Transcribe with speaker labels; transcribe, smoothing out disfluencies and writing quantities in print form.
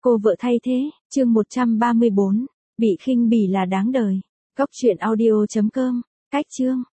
Speaker 1: Cô vợ thay thế, chương 134, bị khinh bỉ là đáng đời. Cóc truyện audio.com, cách chương.